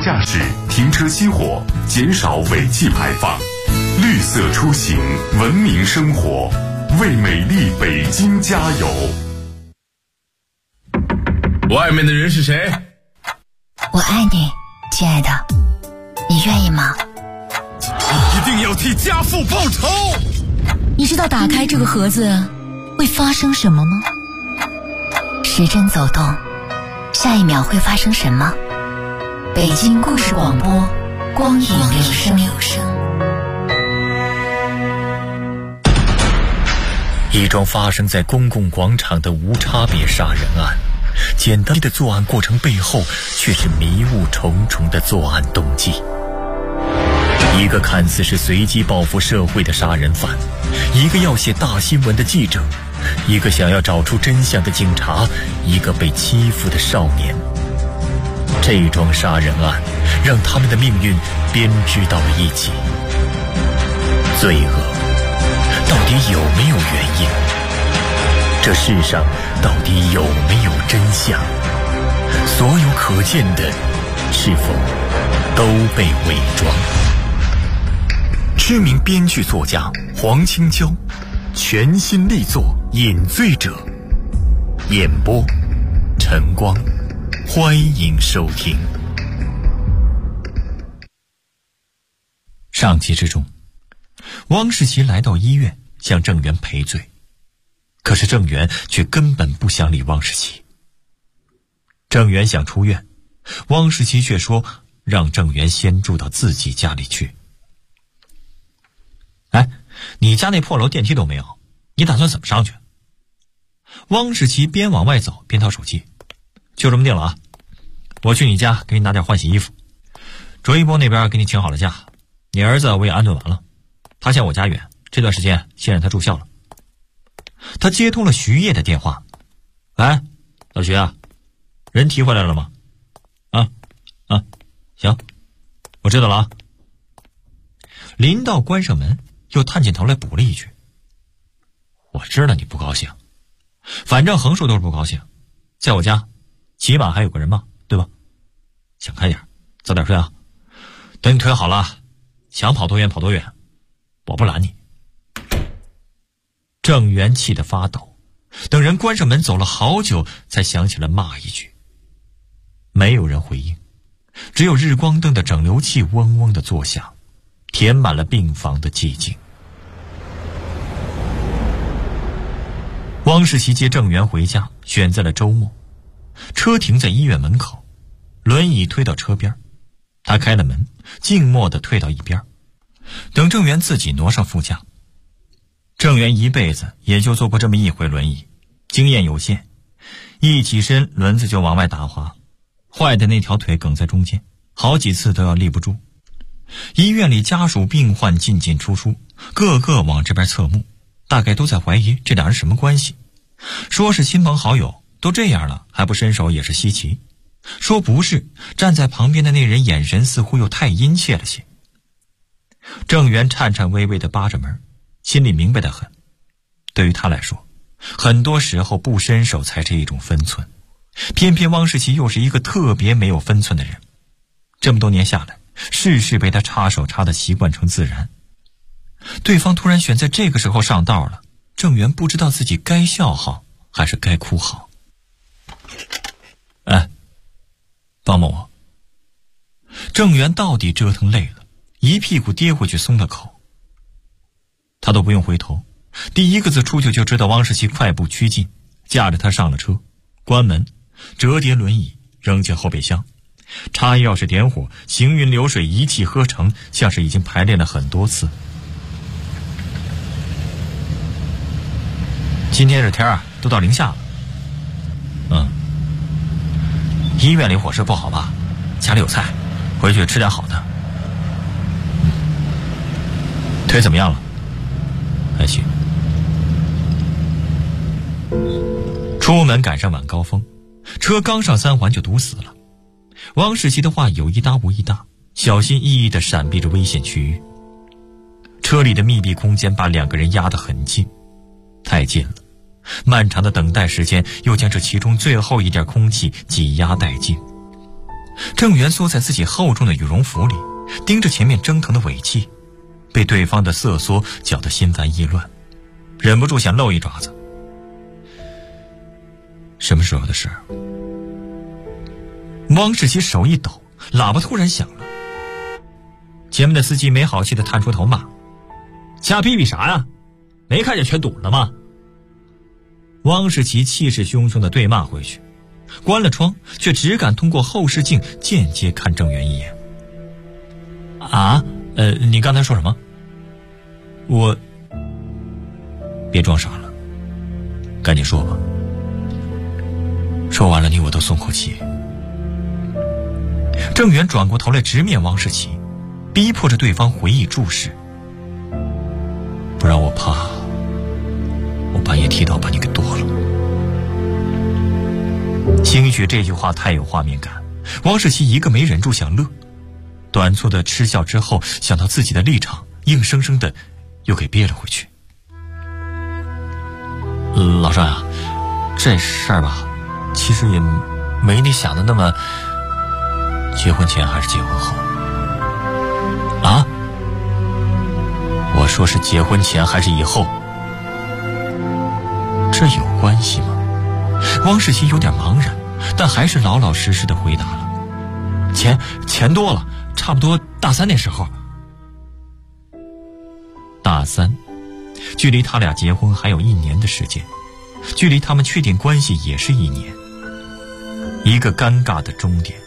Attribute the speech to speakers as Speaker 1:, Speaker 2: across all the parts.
Speaker 1: 驾驶，停车熄火，减少尾气排放，绿色出行，文明生活，为美丽北京加油。
Speaker 2: 外面的人是谁？
Speaker 3: 我爱你，亲爱的，你愿意吗？
Speaker 2: 一定要替家父报仇。
Speaker 3: 你知道打开这个盒子会发生什么吗？时针走动，下一秒会发生什么？北京故事广播，光影留声。
Speaker 4: 一桩发生在公共广场的无差别杀人案，简单的作案过程背后却是迷雾重重的作案动机。一个看似是随机报复社会的杀人犯，一个要写大新闻的记者，一个想要找出真相的警察，一个被欺负的少年。这桩杀人案让他们的命运编织到了一起。罪恶到底有没有原因？这世上到底有没有真相？所有可见的是否都被伪装？知名编剧作家黄青椒全新力作《饮醉者》，演播晨光，欢迎收听。上集之中，汪世奇来到医院向郑源赔罪，可是郑源却根本不想理汪世奇。郑源想出院，汪世奇却说让郑源先住到自己家里去。哎，你家那破楼电梯都没有，你打算怎么上去？汪世奇边往外走边掏手机。就这么定了啊，我去你家给你拿点换洗衣服，卓一波那边给你请好了假，你儿子我也安顿完了，他嫌我家远，这段时间先让他住校了。他接通了徐烨的电话。喂，老徐啊，人提回来了吗？行，我知道了啊。临到关上门，又探进头来补了一句：我知道你不高兴，反正横竖都是不高兴，在我家起码还有个人嘛，对吧？想开点，早点睡啊。等你腿好了，想跑多远跑多远，我不拦你。郑源气得发抖，等人关上门走了好久，才想起了骂一句。没有人回应，只有日光灯的整流器嗡嗡地作响，填满了病房的寂静。汪世奇接郑源回家，选在了周末。车停在医院门口，轮椅推到车边，他开了门，静默地退到一边，等郑源自己挪上副驾。郑源一辈子也就坐过这么一回轮椅，经验有限，一起身轮子就往外打滑，坏的那条腿梗在中间，好几次都要立不住。医院里家属病患进进出出，个个往这边侧目，大概都在怀疑这俩人什么关系。说是亲朋好友，都这样了还不伸手也是稀奇。说不是，站在旁边的那人眼神似乎又太殷切了些。郑源颤颤巍巍地扒着门，心里明白得很。对于他来说，很多时候不伸手才是一种分寸，偏偏汪世奇又是一个特别没有分寸的人。这么多年下来，事事被他插手插得习惯成自然。对方突然选在这个时候上道了，郑源不知道自己该笑好还是该哭好。哎，帮帮我。郑源到底折腾累了，一屁股跌回去松了口。他都不用回头，第一个字出去就知道汪世奇快步趋近，架着他上了车，关门，折叠轮椅扔进后备箱，插钥匙点火，行云流水，一气呵成，像是已经排练了很多次。今天这天啊，都到零下了。医院里伙食不好吧？家里有菜，回去吃点好的。腿怎么样了？还行。出门赶上晚高峰，车刚上3环就堵死了。汪世奇的话有一搭无一搭，小心翼翼地闪避着危险区域。车里的密闭空间把2个人压得很近，太近了，漫长的等待时间又将这其中最后一点空气挤压殆尽。 郑源缩在自己厚重的羽绒服里，盯着前面蒸腾的尾气，被对方的瑟缩搅得心烦意乱，忍不住想露一爪子。什么时候的事？汪世奇手一抖，喇叭突然响了。前面的司机没好气地探出头骂：瞎逼逼啥呀？没看见全堵了吗？汪世奇气势汹汹地对骂回去，关了窗，却只敢通过后视镜间接看郑源一眼。你刚才说什么？我……别装傻了，赶紧说吧。说完了，你我都松口气。郑源转过头来直面汪世奇，逼迫着对方回忆注视，不然我怕我半夜踢到把你给剁了。兴许这句话太有画面感，汪世奇一个没忍住想乐，短促的嗤笑之后，想到自己的立场，硬生生的又给憋了回去。老帅啊，这事儿吧，其实也没你想的那么，结婚前还是结婚后啊？我说是结婚前还是以后？这有关系吗？汪世奇有点茫然，但还是老老实实的回答了：钱多了，差不多大3那时候。大3，距离他俩结婚还有1年的时间，距离他们确定关系也是1年，一个尴尬的终点。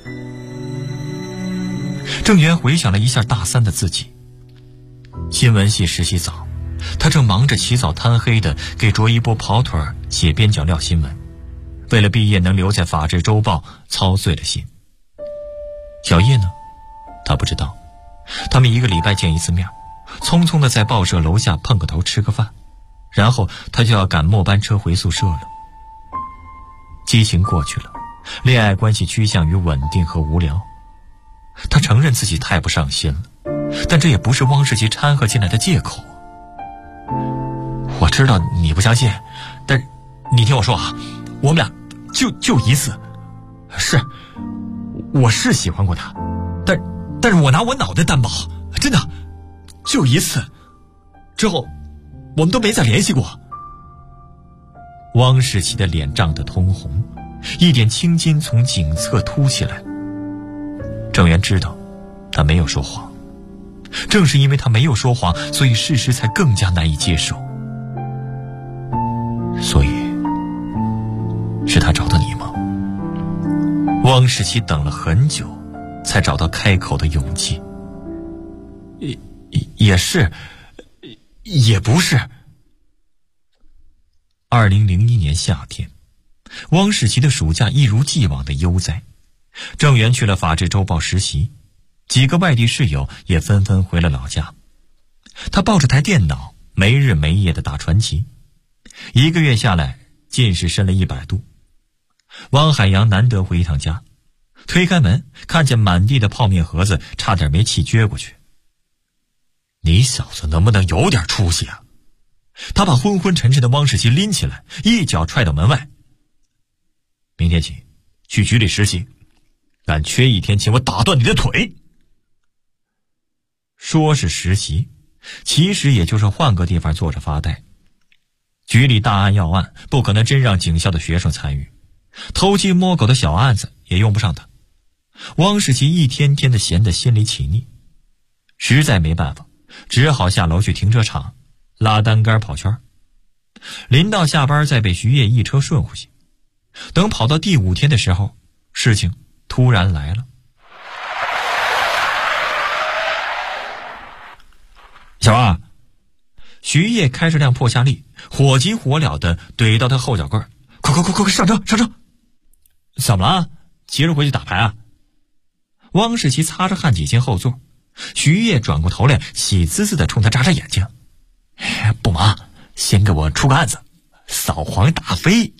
Speaker 4: 郑源回想了一下大3的自己，新闻系实习早，他正忙着起早贪黑的给卓一波跑腿写边角料新闻，为了毕业能留在法制周报操碎了心。小叶呢？他不知道，他们1个礼拜见1次面，匆匆的在报社楼下碰个头吃个饭，然后他就要赶末班车回宿舍了。激情过去了，恋爱关系趋向于稳定和无聊。他承认自己太不上心了，但这也不是汪世奇掺和进来的借口。我知道你不相信，但你听我说啊，我们俩就1次，是我是喜欢过他，但是我拿我脑袋担保，真的就1次，之后我们都没再联系过。汪世奇的脸涨得通红，一点青筋从颈侧凸起来。郑源知道他没有说谎，正是因为他没有说谎，所以事实才更加难以接受。所以是他找的你吗？汪世奇等了很久才找到开口的勇气。也是也不是。2001年夏天，汪世奇的暑假一如既往的悠哉。郑源去了法制周报实习，几个外地室友也纷纷回了老家。他抱着台电脑没日没夜的打传奇，1个月下来近视深了100度。汪海洋难得回一趟家，推开门看见满地的泡面盒子，差点没气撅过去。你小子能不能有点出息啊？他把昏昏沉沉的汪世奇拎起来，一脚踹到门外。明天起去局里实习，敢缺1天，请我打断你的腿。说是实习，其实也就是换个地方坐着发呆。局里大案要案，不可能真让警校的学生参与，偷鸡摸狗的小案子也用不上他。汪世奇一天天的闲得心里起腻，实在没办法，只好下楼去停车场拉单杆跑圈。临到下班再被徐烨一车顺回去。等跑到第5天的时候，事情突然来了。小二，徐烨开着辆破夏利，火急火燎的怼到他后脚跟，快上车！怎么了？急着回去打牌啊？汪世奇擦着汗挤进后座，徐烨转过头来，喜滋滋的冲他眨眨眼睛。不忙，先给我出个案子，扫黄打非。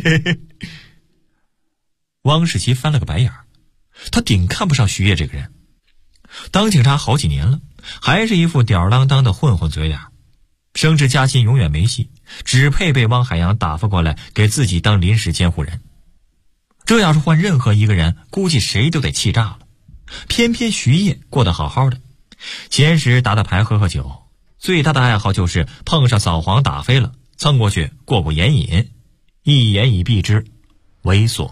Speaker 4: 汪世奇翻了个白眼，他顶看不上徐烨这个人，当警察好几年了，还是一副吊儿郎当的混混嘴脸，升职加薪永远没戏，只配被汪海洋打发过来给自己当临时监护人。 这要是换任何一个人，估计谁都得气炸了。偏偏徐烨过得好好的，闲时打打牌喝喝酒，最大的爱好就是碰上扫黄打非了，蹭过去过过眼瘾，一言以蔽之，猥琐。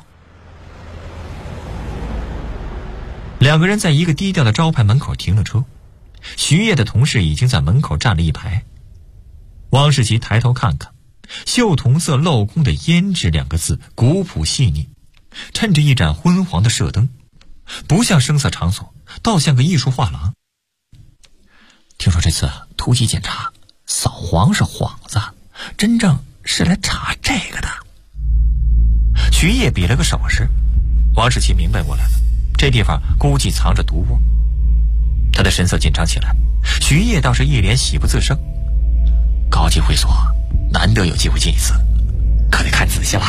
Speaker 4: 两个人在一个低调的招牌门口停了车，徐烨的同事已经在门口站了一排。汪世奇抬头看看，锈铜色镂空的胭脂2个字古朴细腻，衬着一盏昏黄的射灯，不像声色场所，倒像个艺术画廊。听说这次突击检查，扫黄是幌子，真正是来查这个的。徐烨比了个手势，汪世奇明白过来了，这地方估计藏着毒窝。他的神色紧张起来，徐烨倒是一脸喜不自胜。高级会所难得有机会进一次，可得看仔细了。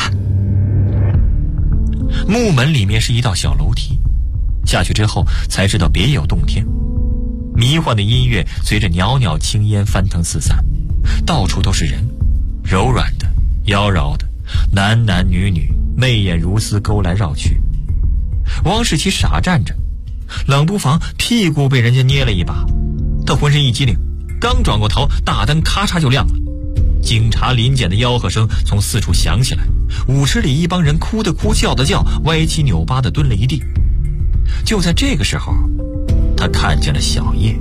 Speaker 4: 木门里面是一道小楼梯，下去之后才知道别有洞天。迷幻的音乐随着袅袅青烟翻腾四散，到处都是人，柔软的，妖娆的，男男女女，媚眼如丝勾来绕去。汪世奇傻站着，冷不防屁股被人家捏了一把，他浑身一激灵，刚转过头，大灯咔嚓就亮了。警察临检的吆喝声从四处响起来，舞池里一帮人哭的哭，叫的叫，歪七扭八的蹲了一地。就在这个时候，他看见了小叶。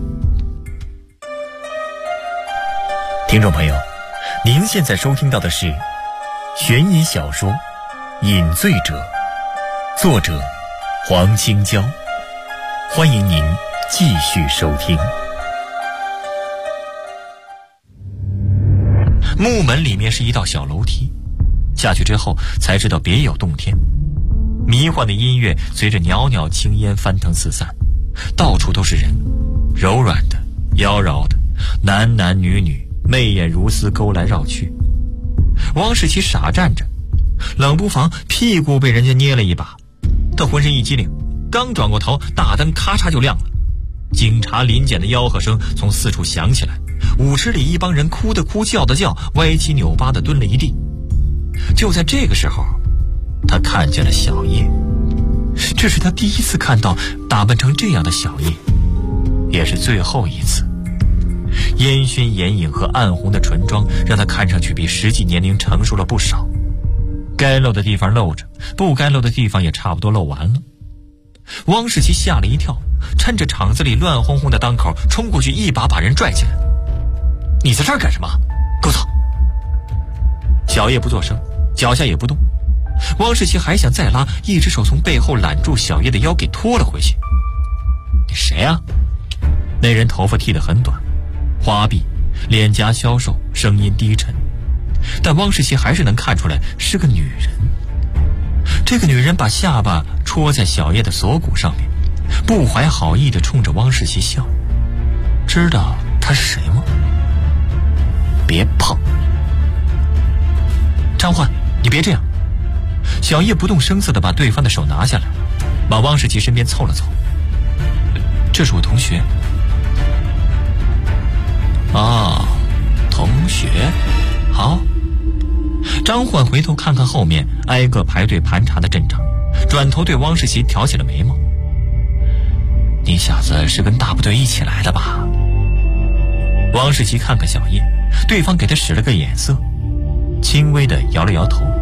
Speaker 4: 听众朋友，您现在收听到的是悬疑小说《饮醉者》，作者黄清娇，欢迎您继续收听。木门里面是一道小楼梯，下去之后才知道别有洞天。迷幻的音乐随着袅袅青烟翻腾四散，到处都是人，柔软的，妖娆的，男男女女，媚眼如丝勾来绕去。汪世奇傻站着，冷不防屁股被人家捏了一把，他浑身一激灵，刚转过头，大灯咔嚓就亮了。警察临检的吆喝声从四处响起来，舞池里一帮人哭的哭，叫的叫，歪七扭八的蹲了一地。就在这个时候，他看见了小叶。这是他第一次看到打扮成这样的小叶，也是最后一次。烟熏眼影和暗红的唇妆让他看上去比实际年龄成熟了不少，该露的地方露着，不该露的地方也差不多露完了。汪世奇吓了一跳，趁着场子里乱哄哄的当口，冲过去一把把人拽起来。你在这儿干什么？给我走！小叶不作声，脚下也不动。汪世奇还想再拉，一只手从背后揽住小叶的腰给拖了回去。你谁啊？那人头发剃得很短，花臂，脸颊消瘦，声音低沉，但汪世奇还是能看出来是个女人。这个女人把下巴戳在小叶的锁骨上面，不怀好意地冲着汪世奇笑。知道她是谁吗？别碰！张焕，你别这样！小叶不动声色地把对方的手拿下来，往汪世奇身边凑了凑。这是我同学。哦，同学，好。张焕回头看看后面挨个排队盘查的阵仗，转头对汪世奇挑起了眉毛。你小子是跟大部队一起来的吧？汪世奇看看小叶，对方给他使了个眼色，轻微的摇了摇头。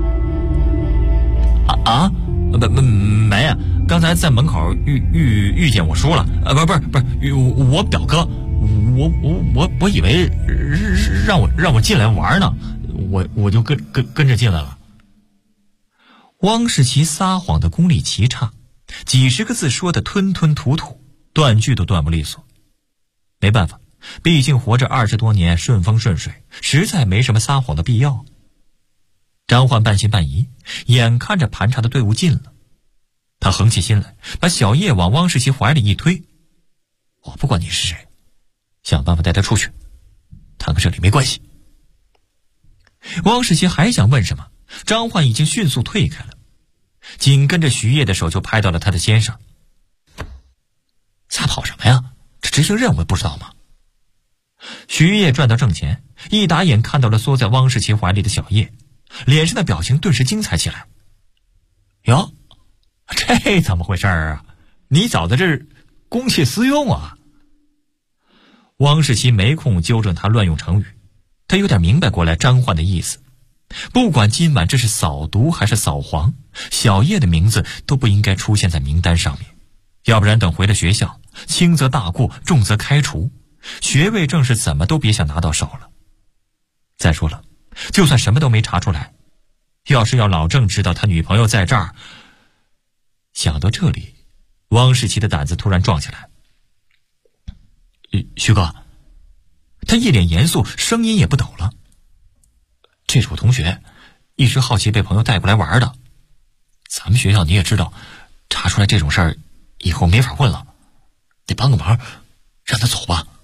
Speaker 4: 没啊，刚才在门口遇见我叔了，不是我表哥，我以为让我进来玩呢，我就跟着进来了。汪世奇撒谎的功力极差，几十个字说的吞吞吐吐，断句都断不利索。没办法，毕竟活着20多年顺风顺水，实在没什么撒谎的必要。张焕半信半疑，眼看着盘查的队伍近了，他横起心来，把小叶往汪世奇怀里一推。我不管你是谁，想办法带他出去，他跟这里没关系。汪世奇还想问什么，张焕已经迅速退开了，紧跟着徐烨的手就拍到了他的肩上。瞎跑什么呀？这执行任务不知道吗？徐烨转到正前，一打眼看到了缩在汪世奇怀里的小叶，脸上的表情顿时精彩起来。 哟，这怎么回事啊？你找的这公器私用啊？汪世奇没空纠正他乱用成语，他有点明白过来张焕的意思。不管今晚这是扫毒还是扫黄，小叶的名字都不应该出现在名单上面，要不然等回了学校，轻则大过，重则开除，学位证是怎么都别想拿到手了。再说了，就算什么都没查出来，要是要老郑知道他女朋友在这儿。想到这里，汪世奇的胆子突然壮起来。徐哥，他一脸严肃，声音也不抖了。这是我同学，一时好奇被朋友带过来玩的。咱们学校你也知道，查出来这种事儿以后没法混了，得帮个忙，让他走吧。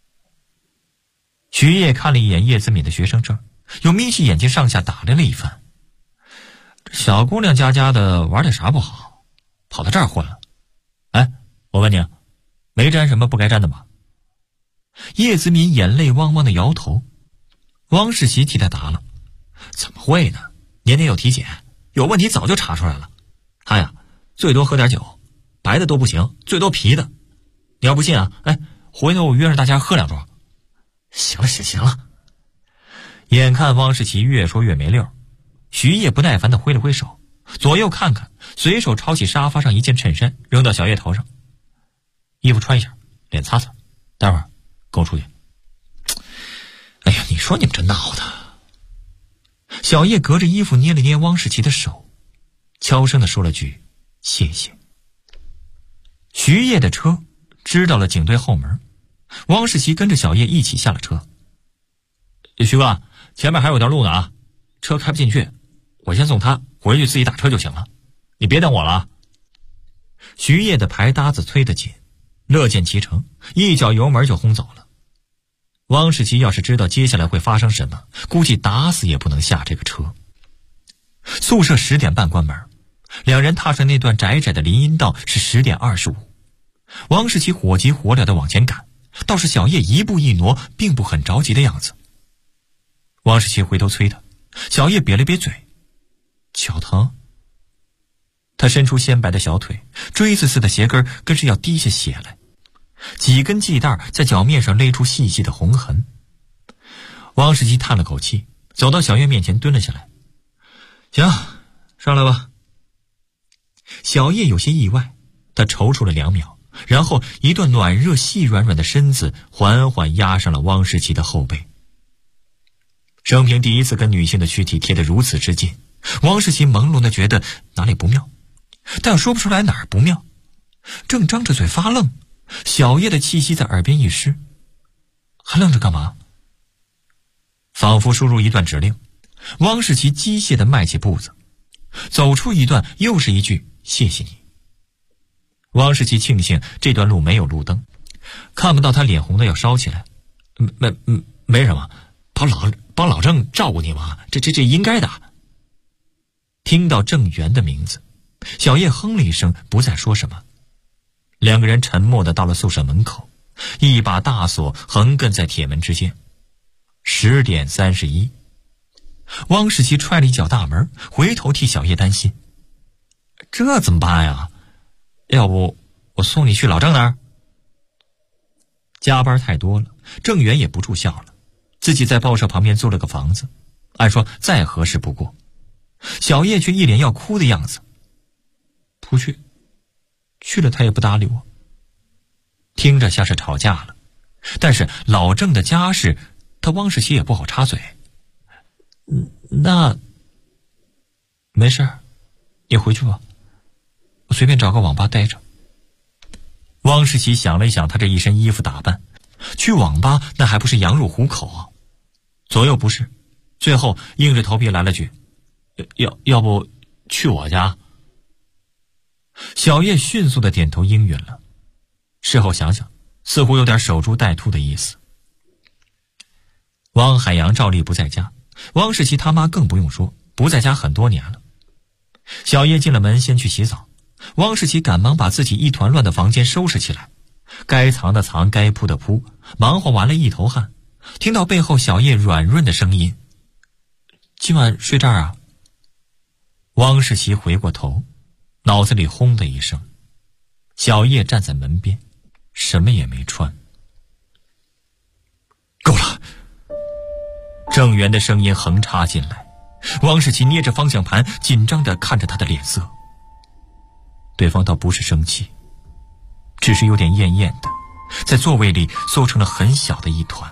Speaker 4: 徐烨看了一眼叶子敏的学生证，又眯起眼睛上下打量了一番。小姑娘家的玩点啥不好，跑到这儿混了。哎，我问你，没沾什么不该沾的吗？叶子敏眼泪汪汪的摇头。汪世奇替他答了，怎么会呢？年年有体检，有问题早就查出来了。他呀，最多喝点酒，白的都不行，最多啤的。你要不信啊，哎，回头我约上大家喝2盅。行了。眼看汪世奇越说越没溜，徐烨不耐烦地挥了挥手，左右看看，随手抄起沙发上一件衬衫扔到小叶头上。衣服穿一下，脸擦擦，待会儿跟我出去。哎呀，你说你们这闹的。小叶隔着衣服捏了捏汪世奇的手，悄声地说了句谢谢。徐烨的车支到了警队后门，汪世奇跟着小叶一起下了车。徐哥，前面还有段路呢啊，车开不进去，我先送他回去，自己打车就行了，你别等我了啊。徐烨的牌搭子催得紧，乐见其成，一脚油门就轰走了。汪世奇要是知道接下来会发生什么，估计打死也不能下这个车。宿舍10点半关门，两人踏上那段窄窄的林荫道是10点25。汪世奇火急火燎地往前赶，倒是小叶一步一挪，并不很着急的样子。汪世奇回头催他，小叶瘪了瘪嘴，脚疼。他伸出纤白的小腿，锥子似的鞋跟更是要滴下血来，几根系带在脚面上勒出细细的红痕。汪世奇叹了口气，走到小叶面前蹲了下来。行，上来吧。小叶有些意外，他踌躇了2秒，然后一段暖热细软软的身子缓缓压上了汪世奇的后背。生平第一次跟女性的躯体贴得如此之近，汪世奇朦胧地觉得哪里不妙，但又说不出来哪儿不妙。正张着嘴发愣，小叶的气息在耳边一湿。还愣着干嘛？仿佛输入一段指令，汪世奇机械地迈起步子，走出一段又是一句谢谢你。汪世奇庆幸这段路没有路灯，看不到他脸红的要烧起来。没什么，帮老郑照顾你嘛，这应该的。听到郑源的名字，小叶哼了一声，不再说什么。两个人沉默地到了宿舍门口，一把大锁横亘在铁门之间。10点31，汪世奇踹了一脚大门，回头替小叶担心。这怎么办呀？要不我送你去老郑那儿？加班太多了，郑源也不住校了，自己在报社旁边租了个房子，按说再合适不过。小叶却一脸要哭的样子。不去，去了他也不搭理我。听着像是吵架了，但是老郑的家事他汪世奇也不好插嘴。那没事，你回去吧，我随便找个网吧待着。汪世奇想了一想他这一身衣服打扮，去网吧那还不是羊入虎口啊？左右不是，最后硬着头皮来了句要不去我家。小叶迅速地点头应允了，事后想想似乎有点守株待兔的意思。汪海洋照例不在家，汪世奇他妈更不用说，不在家很多年了。小叶进了门先去洗澡，汪世奇赶忙把自己一团乱的房间收拾起来，该藏的藏，该铺的铺，忙活完了一头汗。听到背后小叶软润的声音，今晚睡这儿啊？汪世奇回过头， 脑子里轰的一声。小叶站在门边，什么也没穿。够了！郑源的声音横插进来，汪世奇捏着方向盘，紧张地看着他的脸色。对方倒不是生气，只是有点厌厌的，在座位里缩成了很小的一团。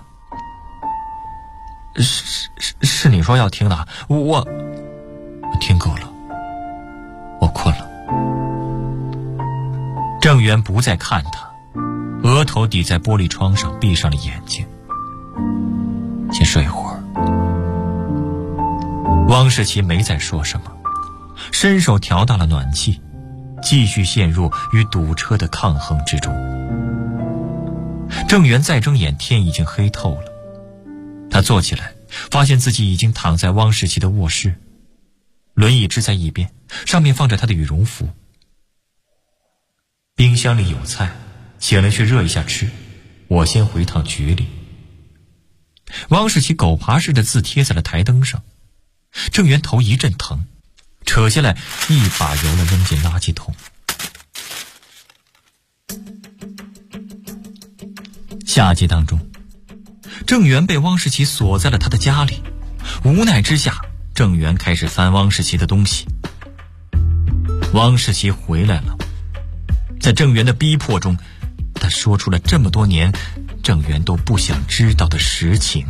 Speaker 4: 是你说要听的，我听够了，我困了。郑源不再看他，额头抵在玻璃窗上，闭上了眼睛。先睡一会儿。汪世奇没再说什么，伸手调大了暖气，继续陷入与堵车的抗衡之中。郑源再睁眼，天已经黑透了。他坐起来，发现自己已经躺在汪世奇的卧室，轮椅支在一边，上面放着他的羽绒服。冰箱里有菜，醒了去热一下吃，我先回趟局里。汪世奇狗爬似的自贴在了台灯上，郑源头一阵疼，扯下来一把油了扔进垃圾桶。夏季当中，郑源被汪世奇锁在了他的家里，无奈之下，郑源开始翻汪世奇的东西。汪世奇回来了，在郑源的逼迫中，他说出了这么多年郑源都不想知道的实情。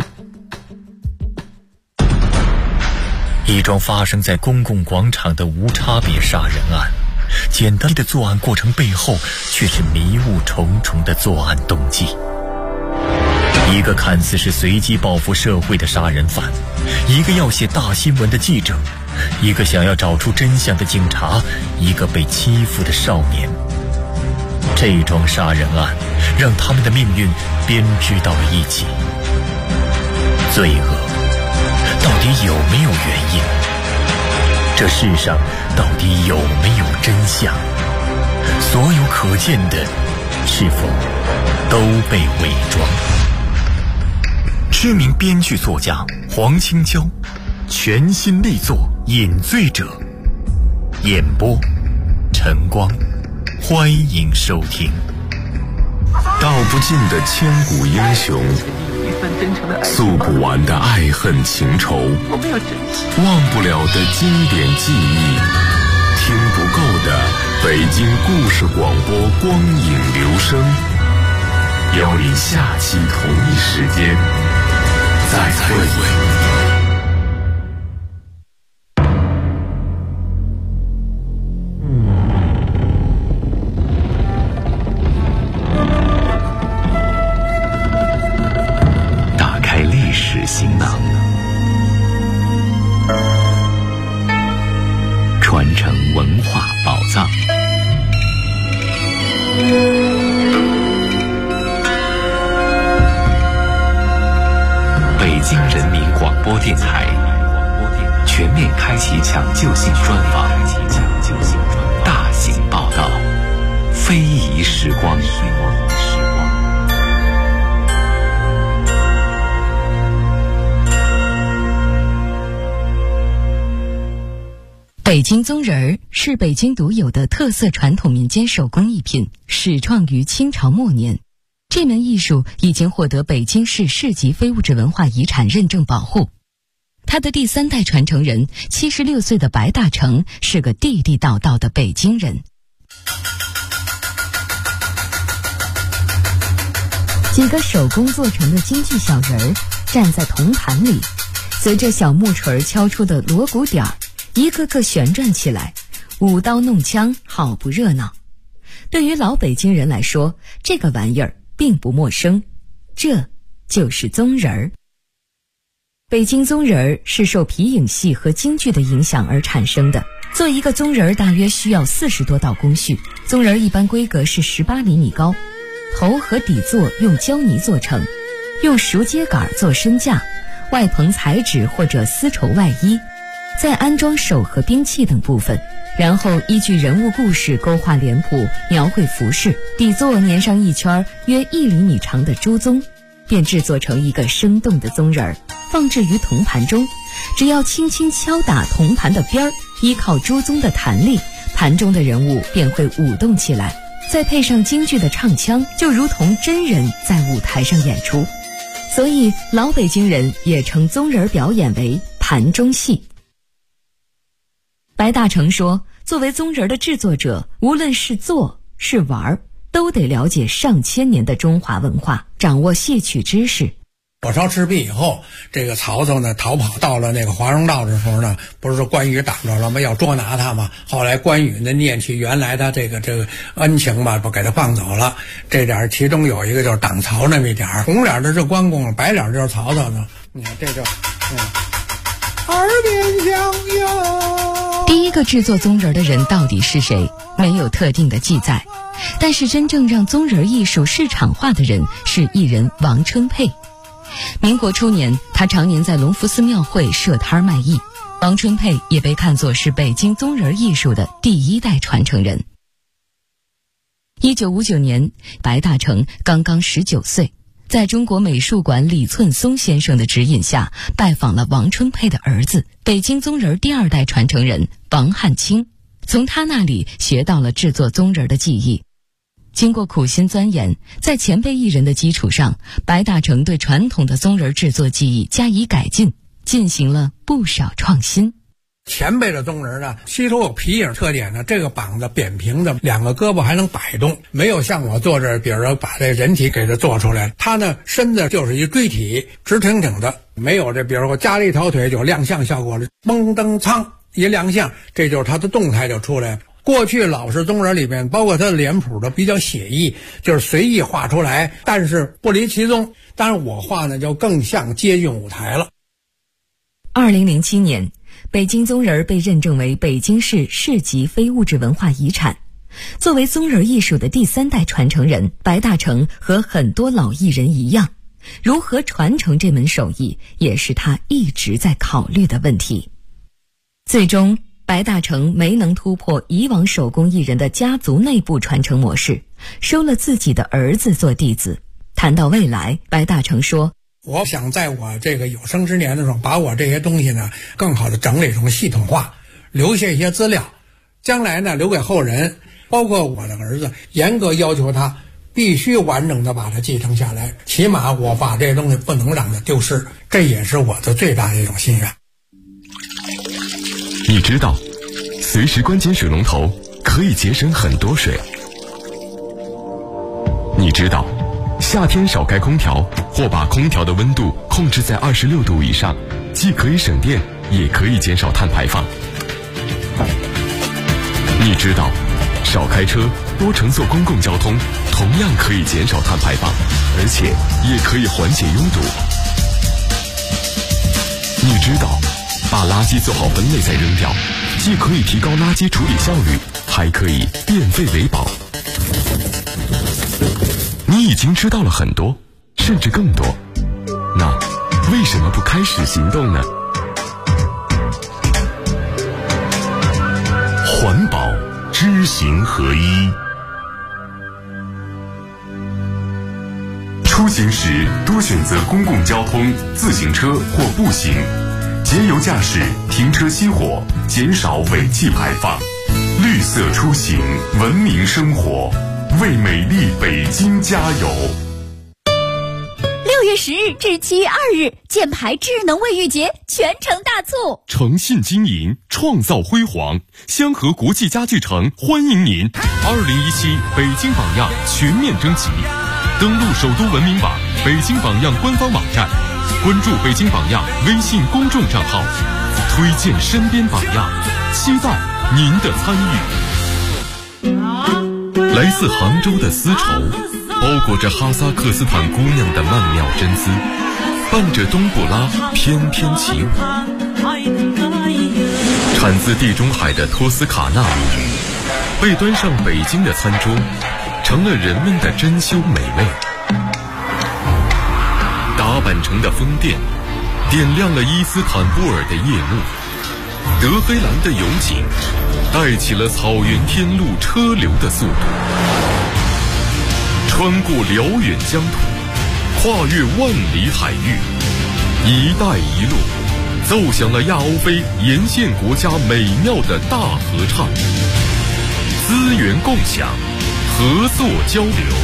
Speaker 4: 一桩发生在公共广场的无差别杀人案，简单的作案过程背后却是迷雾重重的作案动机。一个看似是随机报复社会的杀人犯，一个要写大新闻的记者，一个想要找出真相的警察，一个被欺负的少年。这桩杀人案让他们的命运编织到了一起。罪恶到底有没有原因？这世上到底有没有真相？所有可见的是否都被伪装？知名编剧作家黄青椒全新力作《饮醉者》，演播晨光，欢迎收听。
Speaker 1: 道不尽的千古英雄，诉不完的爱恨情仇，忘不了的经典记忆，听不够的北京故事广播光影留声，邀你下期同一时间再会。行囊，传承文化宝藏。北京人民广播电台全面开启抢救性专访，大型报道，非遗时光。
Speaker 3: 北京宗人儿是北京独有的特色传统民间手工艺品，始创于清朝末年。这门艺术已经获得北京市市级非物质文化遗产认证保护。他的第3代传承人76岁的白大成是个地地道道的北京人。几个手工做成的京剧小人儿站在铜盘里，随着小木锤敲出的锣鼓点儿，一个个旋转起来，舞刀弄枪，好不热闹。对于老北京人来说，这个玩意儿并不陌生，这就是宗人儿。北京宗人儿是受皮影戏和京剧的影响而产生的。做一个宗人儿大约需要40多道工序，宗人儿一般规格是18厘米高，头和底座用胶泥做成，用熟秸秆做身架，外棚彩纸或者丝绸外衣，再安装手和兵器等部分，然后依据人物故事勾画脸谱，描绘服饰，底座粘上一圈约1厘米长的猪鬃，便制作成一个生动的宗人儿，放置于铜盘中。只要轻轻敲打铜盘的边儿，依靠猪鬃的弹力，
Speaker 5: 盘中的人物便会舞动起来，再配上京剧的唱腔，就如同真人在舞台上演出。所以老北京人也称宗人表演为盘中戏。白大成说，作为宗人的制作者，无论是做是玩，都得了解上千年的中华文化，掌握戏曲知识。
Speaker 6: 火烧赤壁以后，这个曹操呢逃跑到了那个华容道的时候呢，不是说关羽挡着了吗？要捉拿他嘛。后来关羽呢念起原来他这个恩情嘛，不给他放走了。这点其中有一个就是挡曹那么一点，红脸的是关公，白脸就是曹操呢。你看这就耳边响哟。
Speaker 5: 第一个制作宗人的人到底是谁？没有特定的记载，但是真正让宗人艺术市场化的人是艺人王春佩。民国初年，他常年在隆福寺庙会设摊卖艺。王春佩也被看作是北京宗人艺术的第一代传承人。1959年，白大成刚刚19岁，在中国美术馆李寸松先生的指引下，拜访了王春佩的儿子，北京宗人第二代传承人王汉卿，从他那里学到了制作宗人的技艺。经过苦心钻研，在前辈艺人的基础上，白大成对传统的宗人制作技艺加以改进，进行了不少创新。
Speaker 6: 前辈的宗人呢，吸收有皮影特点呢，这个膀子扁平的，两个胳膊还能摆动，没有像我坐这儿，比如说把这人体给它做出来，他呢身子就是一锥体，直挺挺的，没有这比如说加了一条腿就亮相效果了，嘣噔苍一亮相，这就是他的动态就出来了。过去老式宗人里面，包括他的脸谱的比较写意，就是随意画出来，但是不离其宗。当然我画呢就更像接近舞台了。
Speaker 5: 2007年，北京宗人被认证为北京市市级非物质文化遗产。作为宗人艺术的第三代传承人，白大成和很多老艺人一样，如何传承这门手艺，也是他一直在考虑的问题。最终白大成没能突破以往手工艺人的家族内部传承模式，收了自己的儿子做弟子。谈到未来，白大成说，
Speaker 6: 我想在我这个有生之年的时候，把我这些东西呢更好的整理成系统化，留下一些资料，将来呢留给后人，包括我的儿子，严格要求他必须完整的把它继承下来，起码我把这些东西不能让它丢失，这也是我的最大的一种心愿。
Speaker 1: 你知道随时关紧水龙头可以节省很多水。你知道夏天少开空调或把空调的温度控制在26度以上，既可以省电也可以减少碳排放。你知道少开车多乘坐公共交通同样可以减少碳排放，而且也可以缓解拥堵。你知道把垃圾做好分类再扔掉，既可以提高垃圾处理效率，还可以变废为宝。你已经知道了很多，甚至更多，那为什么不开始行动呢？环保知行合一。出行时多选择公共交通、自行车或步行，节油驾驶，停车熄火，减少尾气排放。绿色出行，文明生活，为美丽北京加油。
Speaker 3: 6月10日至7月2日，箭牌智能卫浴节全城大促，
Speaker 1: 诚信经营，创造辉煌。香河国际家具城欢迎您。2017北京榜样全面征集，登录首都文明网、北京榜样官方网站，关注北京榜样微信公众账号，推荐身边榜样，期待您的参与。来自杭州的丝绸，包裹着哈萨克斯坦姑娘的曼妙真姿，伴着冬不拉翩翩起舞。产自地中海的托斯卡纳舞，被端上北京的餐桌，成了人们的珍馐美味。打扮成的风电，点亮了伊斯坦布尔的夜幕。德黑兰的油井，带起了草原天路车流的速度。穿过辽远疆土，跨越万里海域，一带一路奏响了亚欧非沿线国家美妙的大合唱。 资源共享，合作交流。